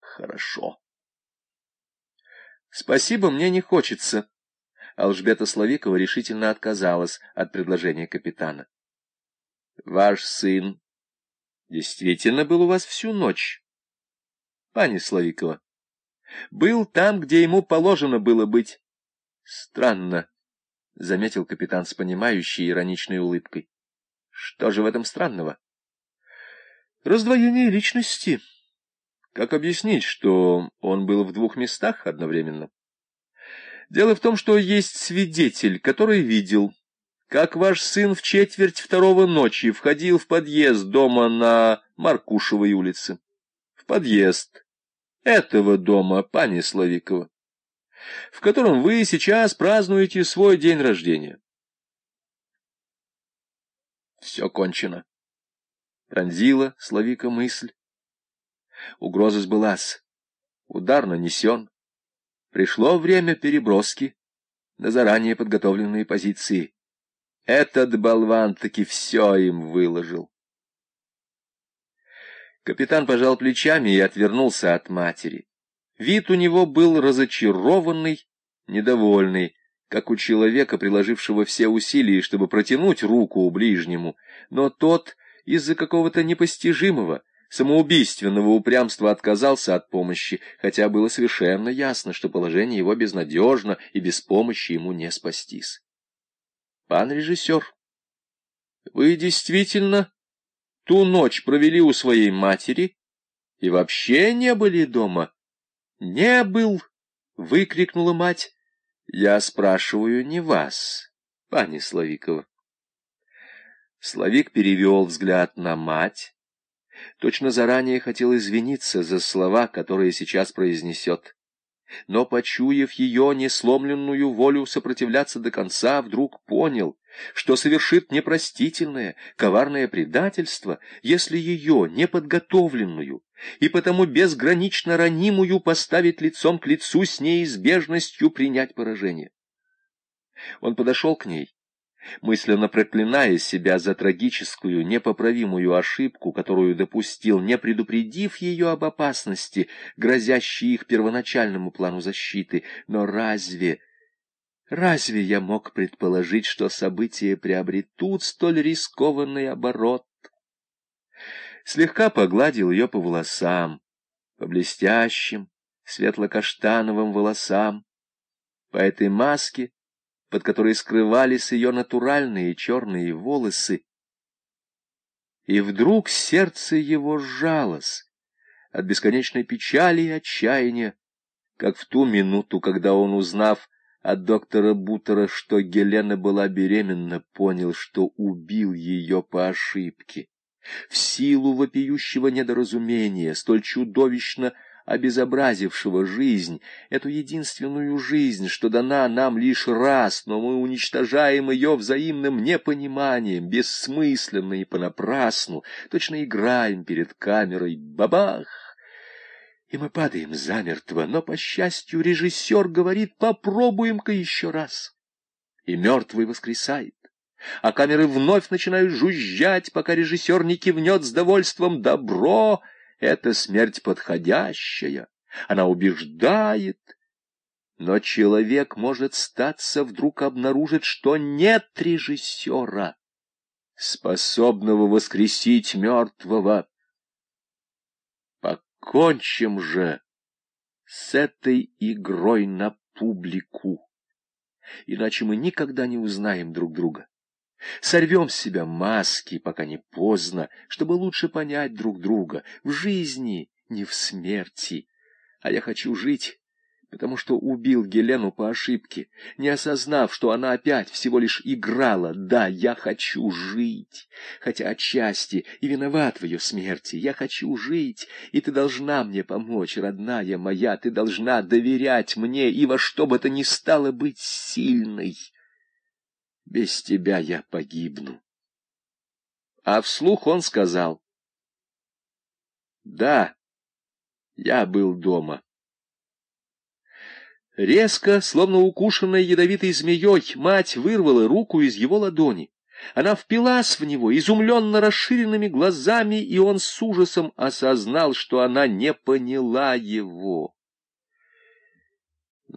хорошо. Спасибо, мне не хочется. Алжбета Славикова решительно отказалась от предложения капитана. Ваш сын действительно был у вас всю ночь, пани Славикова? Был там, где ему положено было быть. Странно, — заметил капитан с понимающей ироничной улыбкой. Что же в этом странного? Раздвоение личности. Как объяснить, что он был в двух местах одновременно? Дело в том, что есть свидетель, который видел, как ваш сын в 1:45 ночи входил в подъезд дома на Маркушевой улице. В подъезд этого дома, пани Славикова, в котором вы сейчас празднуете свой день рождения. Все кончено. Пронзила Славика мысль. Угроза сбылась. Удар нанесен. Пришло время переброски на заранее подготовленные позиции. Этот болван таки все им выложил. Капитан пожал плечами и отвернулся от матери. Вид у него был разочарованный, недовольный, как у человека, приложившего все усилия, чтобы протянуть руку ближнему, но тот из-за какого-то непостижимого, самоубийственного упрямства отказался от помощи, хотя было совершенно ясно, что положение его безнадежно, и без помощи ему не спастись. Пан режиссер, вы действительно ту ночь провели у своей матери и вообще не были дома? Не был, — выкрикнула мать. Я спрашиваю не вас, пани Славикова. Славик перевел взгляд на мать. Точно заранее хотел извиниться за слова, которые сейчас произнесет. Но, почуяв ее несломленную волю сопротивляться до конца, вдруг понял, что совершит непростительное, коварное предательство, если ее, неподготовленную и потому безгранично ранимую, поставить лицом к лицу с неизбежностью принять поражение. Он подошел к ней, мысленно проклиная себя за трагическую, непоправимую ошибку, которую допустил, не предупредив ее об опасности, грозящей их первоначальному плану защиты. Но разве я мог предположить, что события приобретут столь рискованный оборот? Слегка погладил ее по волосам, по блестящим, светло-каштановым волосам, по этой маске, под которой скрывались ее натуральные черные волосы. И вдруг сердце его сжалось от бесконечной печали и отчаяния, как в ту минуту, когда он, узнав от доктора Бутера, что Гелена была беременна, понял, что убил ее по ошибке, в силу вопиющего недоразумения, столь чудовищно обезобразившего жизнь, эту единственную жизнь, что дана нам лишь раз, но мы уничтожаем ее взаимным непониманием, бессмысленно и понапрасну, точно играем перед камерой, бабах! И мы падаем замертво, но, по счастью, режиссер говорит: попробуем-ка еще раз. И мертвый воскресает, а камеры вновь начинают жужжать, пока режиссер не кивнет с довольством: добро! Это смерть подходящая, она убеждает. Но человек может статься вдруг обнаружить, что нет режиссера, способного воскресить мертвого. Покончим же с этой игрой на публику, иначе мы никогда не узнаем друг друга. Сорвем с себя маски, пока не поздно, чтобы лучше понять друг друга в жизни, не в смерти. А я хочу жить, потому что убил Гелену по ошибке, не осознав, что она опять всего лишь играла. Да, я хочу жить, хотя отчасти и виноват в ее смерти. Я хочу жить, и ты должна мне помочь, родная моя, ты должна доверять мне и во что бы то ни стало быть сильной. Без тебя я погибну. А вслух он сказал: да, я был дома. Резко, словно укушенная ядовитой змеей, мать вырвала руку из его ладони. Она впилась в него изумленно расширенными глазами, и он с ужасом осознал, что она не поняла его.